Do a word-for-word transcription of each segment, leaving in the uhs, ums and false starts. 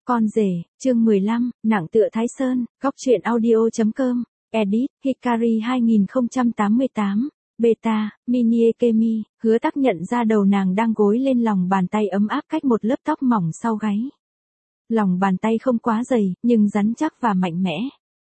Con rể, chương mười lăm, nặng tựa Thái Sơn, góc truyện audio.com, edit, Hikari hai không tám tám, beta, mini Ekemi, Hứa Tắc nhận ra đầu nàng đang gối lên lòng bàn tay ấm áp cách một lớp tóc mỏng sau gáy. Lòng bàn tay không quá dày, nhưng rắn chắc và mạnh mẽ.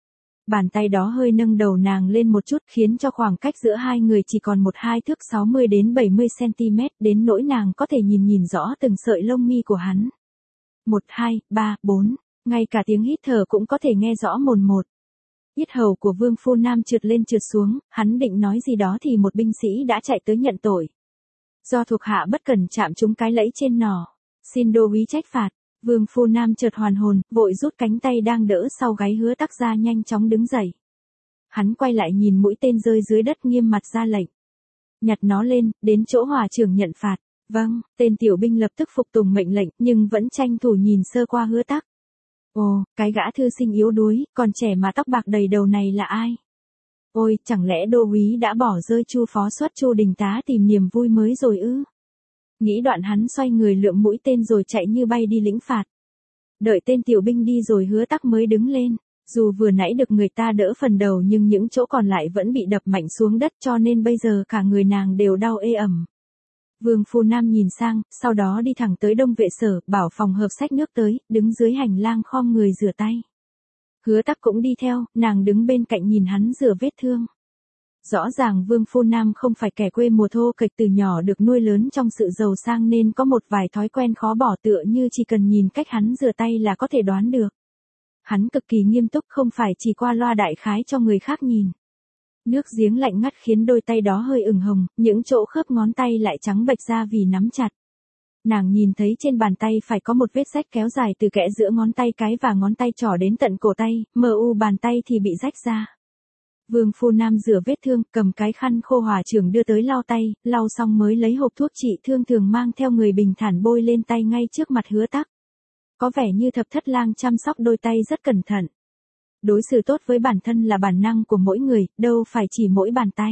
Bàn tay đó hơi nâng đầu nàng lên một chút khiến cho khoảng cách giữa hai người chỉ còn một hai thước sáu mươi đến bảy mươi xăng-ti-mét đến nỗi nàng có thể nhìn nhìn rõ từng sợi lông mi của hắn. Một, hai, ba, bốn, ngay cả tiếng hít thở cũng có thể nghe rõ mồn một. Yết hầu của Vương Phu Nam trượt lên trượt xuống, hắn định nói gì đó thì một binh sĩ đã chạy tới nhận tội. Do thuộc hạ bất cẩn chạm trúng cái lẫy trên nỏ, xin đô úy trách phạt. Vương Phu Nam chợt hoàn hồn, vội rút cánh tay đang đỡ sau gáy Hứa Tắc ra nhanh chóng đứng dậy. Hắn quay lại nhìn mũi tên rơi dưới đất nghiêm mặt ra lệnh. Nhặt nó lên, đến chỗ hỏa trưởng nhận phạt. Vâng, tên tiểu binh lập tức phục tùng mệnh lệnh nhưng vẫn tranh thủ nhìn sơ qua Hứa Tắc. Ồ, cái gã thư sinh yếu đuối, còn trẻ mà tóc bạc đầy đầu này là ai? Ôi, chẳng lẽ đô úy đã bỏ rơi Chu phó xuất Chu đình tá tìm niềm vui mới rồi ư? Nghĩ đoạn hắn xoay người lượm mũi tên rồi chạy như bay đi lĩnh phạt. Đợi tên tiểu binh đi rồi Hứa Tắc mới đứng lên. Dù vừa nãy được người ta đỡ phần đầu nhưng những chỗ còn lại vẫn bị đập mạnh xuống đất cho nên bây giờ cả người nàng đều đau ê ẩm. Vương Phu Nam nhìn sang, sau đó đi thẳng tới Đông Vệ Sở, bảo phòng hợp xách nước tới, đứng dưới hành lang khom người rửa tay. Hứa Tắc cũng đi theo, nàng đứng bên cạnh nhìn hắn rửa vết thương. Rõ ràng Vương Phu Nam không phải kẻ quê mùa thô kệch, từ nhỏ được nuôi lớn trong sự giàu sang nên có một vài thói quen khó bỏ, tựa như chỉ cần nhìn cách hắn rửa tay là có thể đoán được. Hắn cực kỳ nghiêm túc, không phải chỉ qua loa đại khái cho người khác nhìn. Nước giếng lạnh ngắt khiến đôi tay đó hơi ửng hồng, những chỗ khớp ngón tay lại trắng bệch ra vì nắm chặt. Nàng nhìn thấy trên bàn tay phải có một vết rách kéo dài từ kẽ giữa ngón tay cái và ngón tay trỏ đến tận cổ tay, mờ u bàn tay thì bị rách ra. Vương Phu Nam rửa vết thương, cầm cái khăn khô hỏa trưởng đưa tới lau tay, lau xong mới lấy hộp thuốc trị thương thường mang theo người bình thản bôi lên tay ngay trước mặt Hứa Tắc. Có vẻ như Thập Thất Lang chăm sóc đôi tay rất cẩn thận. Đối xử tốt với bản thân là bản năng của mỗi người, đâu phải chỉ mỗi bàn tay.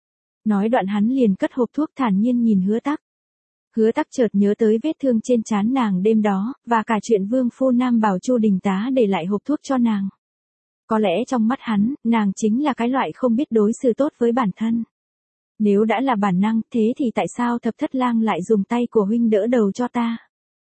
Nói đoạn hắn liền cất hộp thuốc thản nhiên nhìn Hứa Tắc. Hứa Tắc chợt nhớ tới vết thương trên trán nàng đêm đó, và cả chuyện Vương Phu Nam bảo Chu đình tá để lại hộp thuốc cho nàng. Có lẽ trong mắt hắn, nàng chính là cái loại không biết đối xử tốt với bản thân. Nếu đã là bản năng, thế thì tại sao Thập Thất Lang lại dùng tay của huynh đỡ đầu cho ta?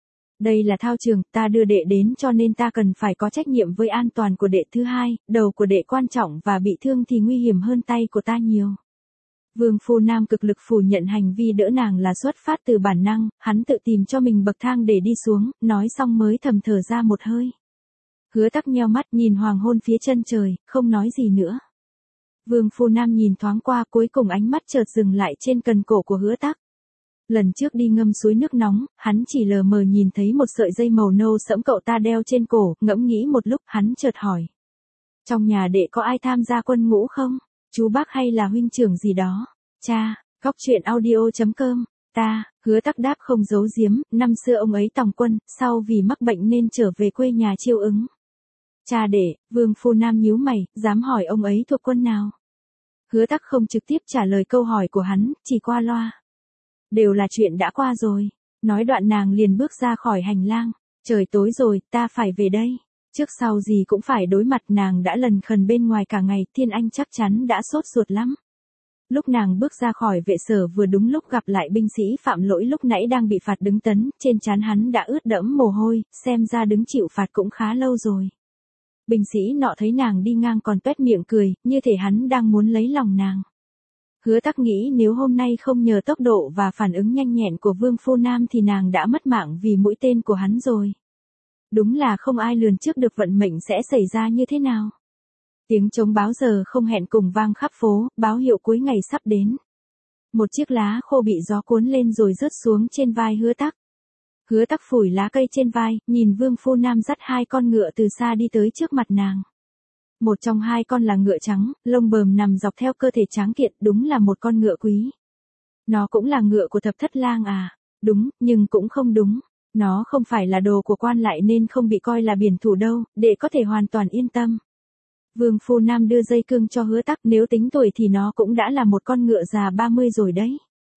Đây là thao trường, ta đưa đệ đến cho nên ta cần phải có trách nhiệm với an toàn của đệ. Thứ hai, đầu của đệ quan trọng và bị thương thì nguy hiểm hơn tay của ta nhiều. Vương Phu Nam cực lực phủ nhận hành vi đỡ nàng là xuất phát từ bản năng, hắn tự tìm cho mình bậc thang để đi xuống, nói xong mới thầm thở ra một hơi. Hứa Tắc nheo mắt nhìn hoàng hôn phía chân trời, không nói gì nữa. Vương Phu Nam nhìn thoáng qua, cuối cùng ánh mắt chợt dừng lại trên cần cổ của Hứa Tắc. Lần trước đi ngâm suối nước nóng, hắn chỉ lờ mờ nhìn thấy một sợi dây màu nâu sẫm cậu ta đeo trên cổ, ngẫm nghĩ một lúc, hắn chợt hỏi. Trong nhà đệ có ai tham gia quân ngũ không? Chú bác hay là huynh trưởng gì đó? Cha, góc truyện audio.com, ta, Hứa Tắc đáp không giấu giếm, năm xưa ông ấy tòng quân, sau vì mắc bệnh nên trở về quê nhà chiêu ứng. Cha đệ, Vương Phu Nam nhíu mày, dám hỏi ông ấy thuộc quân nào? Hứa Tắc không trực tiếp trả lời câu hỏi của hắn, chỉ qua loa. Đều là chuyện đã qua rồi. Nói đoạn nàng liền bước ra khỏi hành lang. Trời tối rồi, ta phải về đây. Trước sau gì cũng phải đối mặt, nàng đã lần khần bên ngoài cả ngày, Thiên Anh chắc chắn đã sốt ruột lắm. Lúc nàng bước ra khỏi vệ sở vừa đúng lúc gặp lại binh sĩ phạm lỗi lúc nãy đang bị phạt đứng tấn, trên trán hắn đã ướt đẫm mồ hôi, xem ra đứng chịu phạt cũng khá lâu rồi. Binh sĩ nọ thấy nàng đi ngang còn toét miệng cười, như thể hắn đang muốn lấy lòng nàng. Hứa Tắc nghĩ nếu hôm nay không nhờ tốc độ và phản ứng nhanh nhẹn của Vương Phu Nam thì nàng đã mất mạng vì mũi tên của hắn rồi. Đúng là không ai lường trước được vận mệnh sẽ xảy ra như thế nào. Tiếng trống báo giờ không hẹn cùng vang khắp phố, báo hiệu cuối ngày sắp đến. Một chiếc lá khô bị gió cuốn lên rồi rớt xuống trên vai Hứa Tắc. Hứa Tắc phủi lá cây trên vai, nhìn Vương Phu Nam dắt hai con ngựa từ xa đi tới trước mặt nàng. Một trong hai con là ngựa trắng, lông bờm nằm dọc theo cơ thể tráng kiện, đúng là một con ngựa quý. Nó cũng là ngựa của Thập Thất Lang à? Đúng, nhưng cũng không đúng. Nó không phải là đồ của quan lại nên không bị coi là biển thủ đâu, để có thể hoàn toàn yên tâm. Vương Phu Nam đưa dây cương cho Hứa Tắc, nếu tính tuổi thì nó cũng đã là một con ngựa già ba mươi rồi đấy.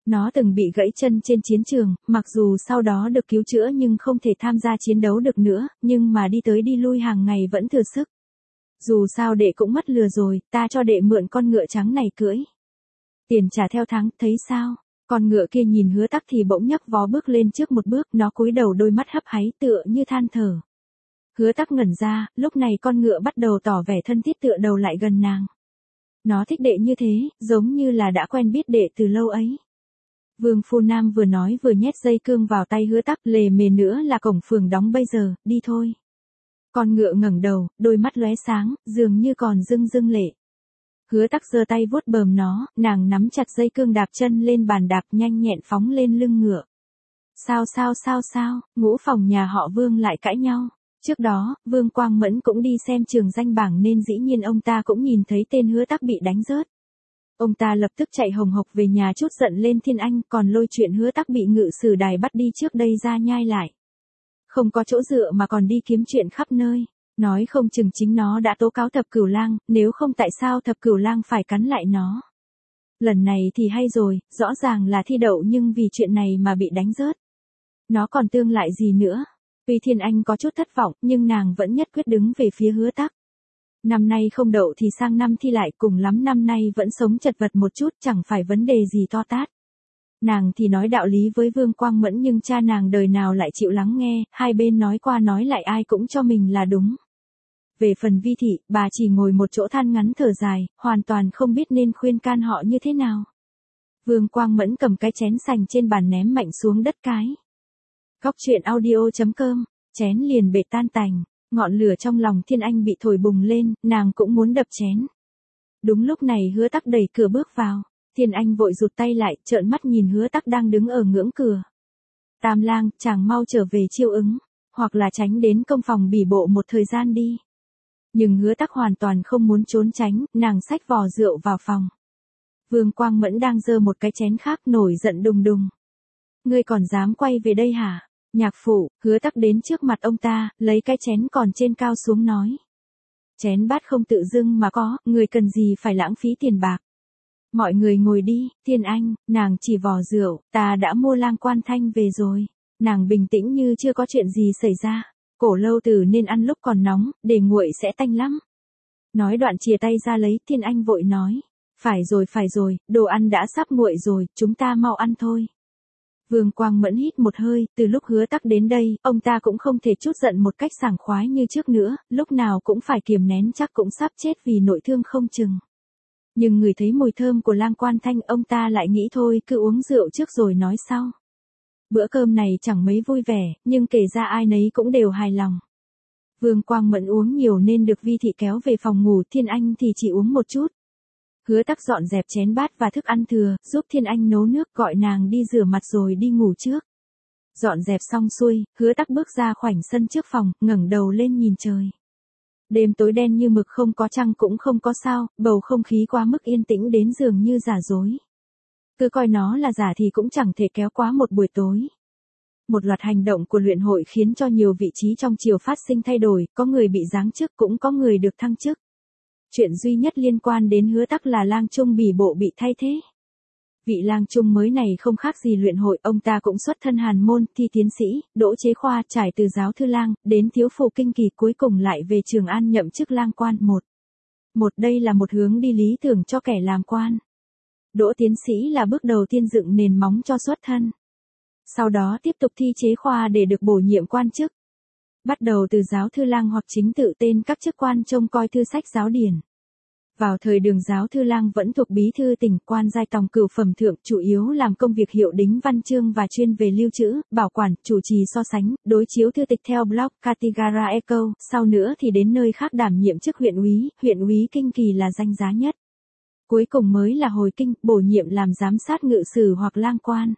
Nó từng bị gãy chân trên chiến trường, mặc dù sau đó được cứu chữa nhưng không thể tham gia chiến đấu được nữa, nhưng mà đi tới đi lui hàng ngày vẫn thừa sức. Dù sao đệ cũng mất lừa rồi, ta cho đệ mượn con ngựa trắng này cưỡi. Tiền trả theo tháng, thấy sao? Con ngựa kia nhìn Hứa Tắc thì bỗng nhấc vó bước lên trước một bước, nó cúi đầu đôi mắt hấp háy tựa như than thở. Hứa Tắc ngẩn ra, lúc này con ngựa bắt đầu tỏ vẻ thân thiết tựa đầu lại gần nàng. Nó thích đệ như thế, giống như là đã quen biết đệ từ lâu ấy. Vương Phu Nam vừa nói vừa nhét dây cương vào tay Hứa Tắc, lề mề nữa là cổng phường đóng bây giờ, đi thôi. Con ngựa ngẩng đầu, đôi mắt lóe sáng, dường như còn rưng rưng lệ. Hứa Tắc giơ tay vuốt bờm nó, nàng nắm chặt dây cương đạp chân lên bàn đạp nhanh nhẹn phóng lên lưng ngựa. Sao sao sao sao, ngũ phòng nhà họ Vương lại cãi nhau. Trước đó, Vương Quang Mẫn cũng đi xem trường danh bảng nên dĩ nhiên ông ta cũng nhìn thấy tên Hứa Tắc bị đánh rớt. Ông ta lập tức chạy hồng hộc về nhà trút giận lên Thiên Anh, còn lôi chuyện Hứa Tắc bị ngự sử đài bắt đi trước đây ra nhai lại. Không có chỗ dựa mà còn đi kiếm chuyện khắp nơi. Nói không chừng chính nó đã tố cáo Thập Cửu Lang, nếu không tại sao Thập Cửu Lang phải cắn lại nó. Lần này thì hay rồi, rõ ràng là thi đậu nhưng vì chuyện này mà bị đánh rớt. Nó còn tương lại gì nữa. Tuy Thiên Anh có chút thất vọng, nhưng nàng vẫn nhất quyết đứng về phía Hứa Tắc. Năm nay không đậu thì sang năm thi lại, cùng lắm năm nay vẫn sống chật vật một chút, chẳng phải vấn đề gì to tát. Nàng thì nói đạo lý với Vương Quang Mẫn nhưng cha nàng đời nào lại chịu lắng nghe, hai bên nói qua nói lại ai cũng cho mình là đúng. Về phần Vi thị, bà chỉ ngồi một chỗ than ngắn thở dài, hoàn toàn không biết nên khuyên can họ như thế nào. Vương Quang Mẫn cầm cái chén sành trên bàn ném mạnh xuống đất cái. Góc truyện audio chấm com, chén liền bể tan tành, ngọn lửa trong lòng Thiên Anh bị thổi bùng lên, nàng cũng muốn đập chén. Đúng lúc này Hứa Tắc đẩy cửa bước vào, Thiên Anh vội rụt tay lại, trợn mắt nhìn Hứa Tắc đang đứng ở ngưỡng cửa. Tam lang, chàng mau trở về chiêu ứng, hoặc là tránh đến công phòng bỉ bộ một thời gian đi. Nhưng Hứa Tắc hoàn toàn không muốn trốn tránh, nàng xách vò rượu vào phòng. Vương Quang Mẫn đang giơ một cái chén khác nổi giận đùng đùng. Ngươi còn dám quay về đây hả? Nhạc phụ, Hứa Tắc đến trước mặt ông ta, lấy cái chén còn trên cao xuống nói. Chén bát không tự dưng mà có, người cần gì phải lãng phí tiền bạc. Mọi người ngồi đi, Thiên Anh, nàng chỉ vò rượu, ta đã mua Lang Quan Thanh về rồi. Nàng bình tĩnh như chưa có chuyện gì xảy ra. Cổ lâu tử nên ăn lúc còn nóng, để nguội sẽ tanh lắm. Nói đoạn chìa tay ra lấy, Thiên Anh vội nói. Phải rồi phải rồi, đồ ăn đã sắp nguội rồi, chúng ta mau ăn thôi. Vương Quang Mẫn hít một hơi, từ lúc Hứa Tắc đến đây, ông ta cũng không thể trút giận một cách sảng khoái như trước nữa, lúc nào cũng phải kiềm nén chắc cũng sắp chết vì nội thương không chừng. Nhưng người thấy mùi thơm của Lang Quan Thanh, ông ta lại nghĩ thôi cứ uống rượu trước rồi nói sau. Bữa cơm này chẳng mấy vui vẻ, nhưng kể ra ai nấy cũng đều hài lòng. Vương Quang Mẫn uống nhiều nên được Vi thị kéo về phòng ngủ, Thiên Anh thì chỉ uống một chút. Hứa Tắc dọn dẹp chén bát và thức ăn thừa, giúp Thiên Anh nấu nước, gọi nàng đi rửa mặt rồi đi ngủ trước. Dọn dẹp xong xuôi, Hứa Tắc bước ra khoảnh sân trước phòng, ngẩng đầu lên nhìn trời. Đêm tối đen như mực, không có trăng cũng không có sao, bầu không khí quá mức yên tĩnh đến dường như giả dối. Cứ coi nó là giả thì cũng chẳng thể kéo quá một buổi tối. Một loạt hành động của luyện hội khiến cho nhiều vị trí trong triều phát sinh thay đổi, có người bị giáng chức cũng có người được thăng chức. Chuyện duy nhất liên quan đến Hứa Tắc là Lang Trung bỉ bộ bị thay thế. Vị Lang Trung mới này không khác gì luyện hội, ông ta cũng xuất thân hàn môn, thi tiến sĩ, đỗ chế khoa, trải từ giáo thư lang, đến thiếu phụ kinh kỳ, cuối cùng lại về Trường An nhậm chức lang quan một. Một đây là một hướng đi lý tưởng cho kẻ làm quan. Đỗ tiến sĩ là bước đầu tiên dựng nền móng cho xuất thân. Sau đó tiếp tục thi chế khoa để được bổ nhiệm quan chức. Bắt đầu từ giáo thư lang hoặc chính tự tên các chức quan trông coi thư sách giáo điển. Vào thời Đường giáo thư lang vẫn thuộc bí thư tỉnh, quan giai tòng cửu phẩm thượng, chủ yếu làm công việc hiệu đính văn chương và chuyên về lưu trữ, bảo quản, chủ trì so sánh, đối chiếu thư tịch theo blog Katigara Eco, sau nữa thì đến nơi khác đảm nhiệm chức huyện úy, huyện úy kinh kỳ là danh giá nhất. Cuối cùng mới là hồi kinh, bổ nhiệm làm giám sát ngự sử hoặc lang quan.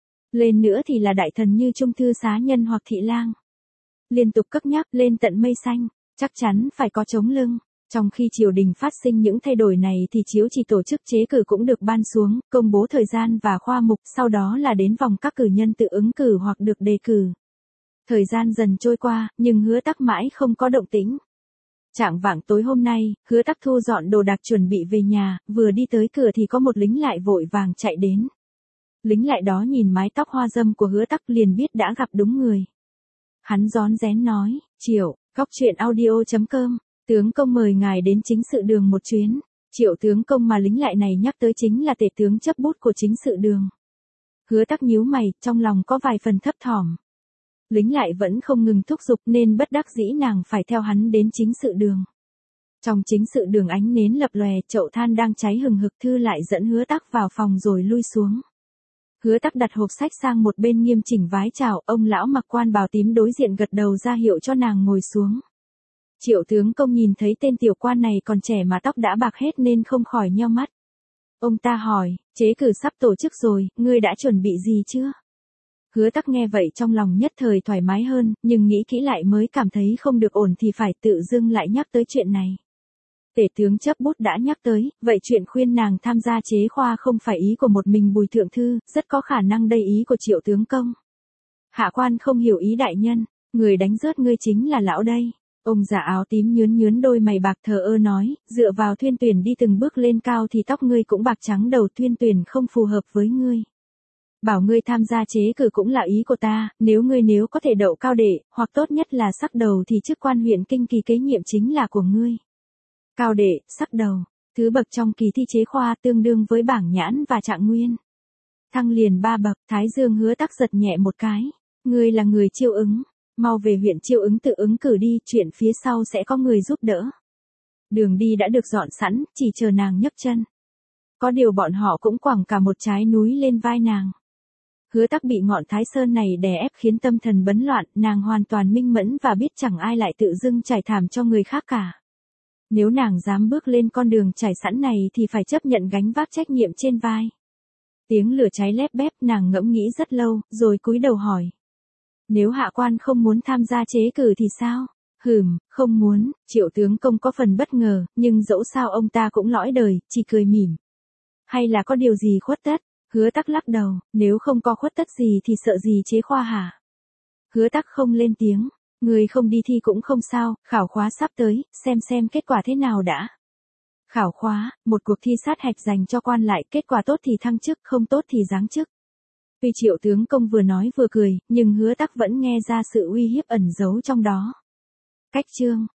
Lên nữa thì là đại thần như trung thư xá nhân hoặc thị lang. Liên tục cất nhắc lên tận mây xanh, chắc chắn phải có chống lưng. Trong khi triều đình phát sinh những thay đổi này thì chiếu chỉ tổ chức chế cử cũng được ban xuống, công bố thời gian và khoa mục, sau đó là đến vòng các cử nhân tự ứng cử hoặc được đề cử. Thời gian dần trôi qua, nhưng Hứa Tắc mãi không có động tĩnh. Trạng vạng tối hôm nay, Hứa Tắc thu dọn đồ đạc chuẩn bị về nhà, vừa đi tới cửa thì có một lính lại vội vàng chạy đến. Lính lại đó nhìn mái tóc hoa râm của Hứa Tắc liền biết đã gặp đúng người. Hắn rón rén nói, Triệu, góc truyện audio chấm com, tướng công mời ngài đến chính sự đường một chuyến. Triệu tướng công mà lính lại này nhắc tới chính là tể tướng chấp bút của chính sự đường. Hứa Tắc nhíu mày, trong lòng có vài phần thấp thỏm. Lính lại vẫn không ngừng thúc giục nên bất đắc dĩ nàng phải theo hắn đến chính sự đường. Trong chính sự đường ánh nến lập lòe, chậu than đang cháy hừng hực, Thư lại dẫn Hứa Tắc vào phòng rồi lui xuống. Hứa Tắc đặt hộp sách sang một bên nghiêm chỉnh vái chào, ông lão mặc quan bào tím đối diện gật đầu ra hiệu cho nàng ngồi xuống. Triệu tướng công nhìn thấy tên tiểu quan này còn trẻ mà tóc đã bạc hết nên không khỏi nheo mắt. Ông ta hỏi, chế cử sắp tổ chức rồi, ngươi đã chuẩn bị gì chưa? Hứa Tắc nghe vậy trong lòng nhất thời thoải mái hơn, nhưng nghĩ kỹ lại mới cảm thấy không được ổn thì phải tự dưng lại nhắc tới chuyện này. Tể tướng chấp bút đã nhắc tới, vậy chuyện khuyên nàng tham gia chế khoa không phải ý của một mình Bùi Thượng Thư, rất có khả năng đây ý của Triệu tướng công. Hạ quan không hiểu ý đại nhân, người đánh rớt ngươi chính là lão đây. Ông già áo tím nhướn nhướn đôi mày bạc thờ ơ nói, dựa vào Thuyên Tuyển đi từng bước lên cao thì tóc ngươi cũng bạc trắng đầu, Thuyên Tuyển không phù hợp với ngươi. Bảo ngươi tham gia chế cử cũng là ý của ta, nếu ngươi nếu có thể đậu cao đệ, hoặc tốt nhất là sắc đầu thì chức quan huyện kinh kỳ kế nhiệm chính là của ngươi. Cao đệ, sắc đầu, thứ bậc trong kỳ thi chế khoa tương đương với bảng nhãn và trạng nguyên. Thăng liền ba bậc, Thái Dương Hứa Tắc giật nhẹ một cái. Ngươi là người chiêu ứng, mau về huyện chiêu ứng tự ứng cử đi, chuyện phía sau sẽ có người giúp đỡ. Đường đi đã được dọn sẵn, chỉ chờ nàng nhấc chân. Có điều bọn họ cũng quẳng cả một trái núi lên vai nàng. Hứa Tắc bị ngọn Thái Sơn này đè ép khiến tâm thần bấn loạn, nàng hoàn toàn minh mẫn và biết chẳng ai lại tự dưng trải thảm cho người khác cả. Nếu nàng dám bước lên con đường trải sẵn này thì phải chấp nhận gánh vác trách nhiệm trên vai. Tiếng lửa cháy lép bép, nàng ngẫm nghĩ rất lâu, rồi cúi đầu hỏi. Nếu hạ quan không muốn tham gia chế cử thì sao? Hừm, không muốn, Triệu tướng công có phần bất ngờ, nhưng dẫu sao ông ta cũng lõi đời, chỉ cười mỉm. Hay là có điều gì khuất tất? Hứa Tắc lắc đầu, nếu không có khuất tất gì thì sợ gì chế khoa hả? Hứa Tắc không lên tiếng, người không đi thi cũng không sao, khảo khóa sắp tới, xem xem kết quả thế nào đã. Khảo khóa, một cuộc thi sát hạch dành cho quan lại, kết quả tốt thì thăng chức, không tốt thì giáng chức. Tuy Triệu tướng công vừa nói vừa cười, nhưng Hứa Tắc vẫn nghe ra sự uy hiếp ẩn giấu trong đó. Cách chương